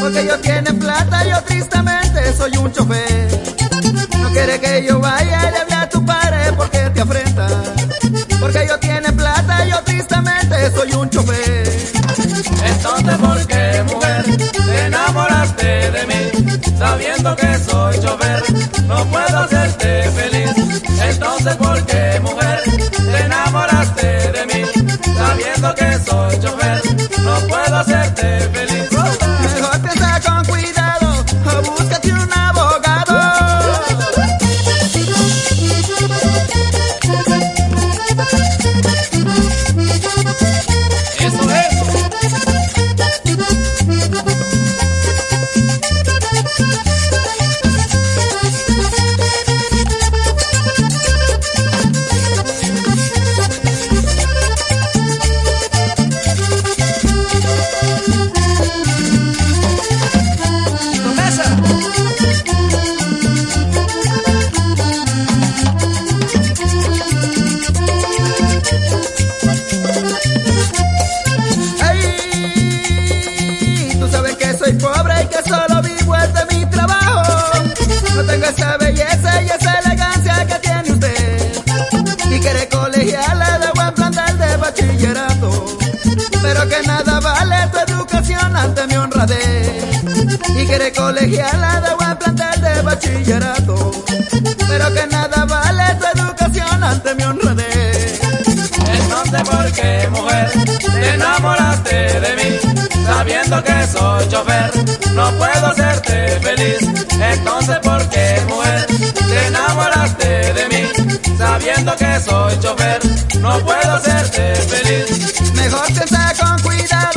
Porque yo tiene plata, yo tristemente soy un chofer. No quiere que yo vaya y le hable a tu padre porque te afrenta. Porque yo tiene plata, yo tristemente soy un chofer. Entonces, ¿por qué, mujer, te enamoraste de mí? Sabiendo que soy chofer, no puedo hacerte feliz. Entonces, ¿por qué, mujer, te enamoraste de mí? Sabiendo que soy chofer, no puedo hacerte feliz. Mejor piensa con cuidado o búscate un abogado. Eso es. Soy pobre y que solo vivo es de mi trabajo. No tengo esa belleza y esa elegancia que tiene usted. Y quiere colegiala de buen plantel de bachillerato. Pero que nada vale tu educación ante mi honradez. Y quiere colegiala de buen plantel de bachillerato. Pero que nada vale tu educación ante mi honradez. Entonces, ¿por qué, mujer, te enamoraste de mí? Sabiendo que soy chofer, no puedo hacerte feliz. Entonces, ¿por qué, mujer, te enamoraste de mí? Sabiendo que soy chofer, no puedo hacerte feliz. Mejor piensa con cuidado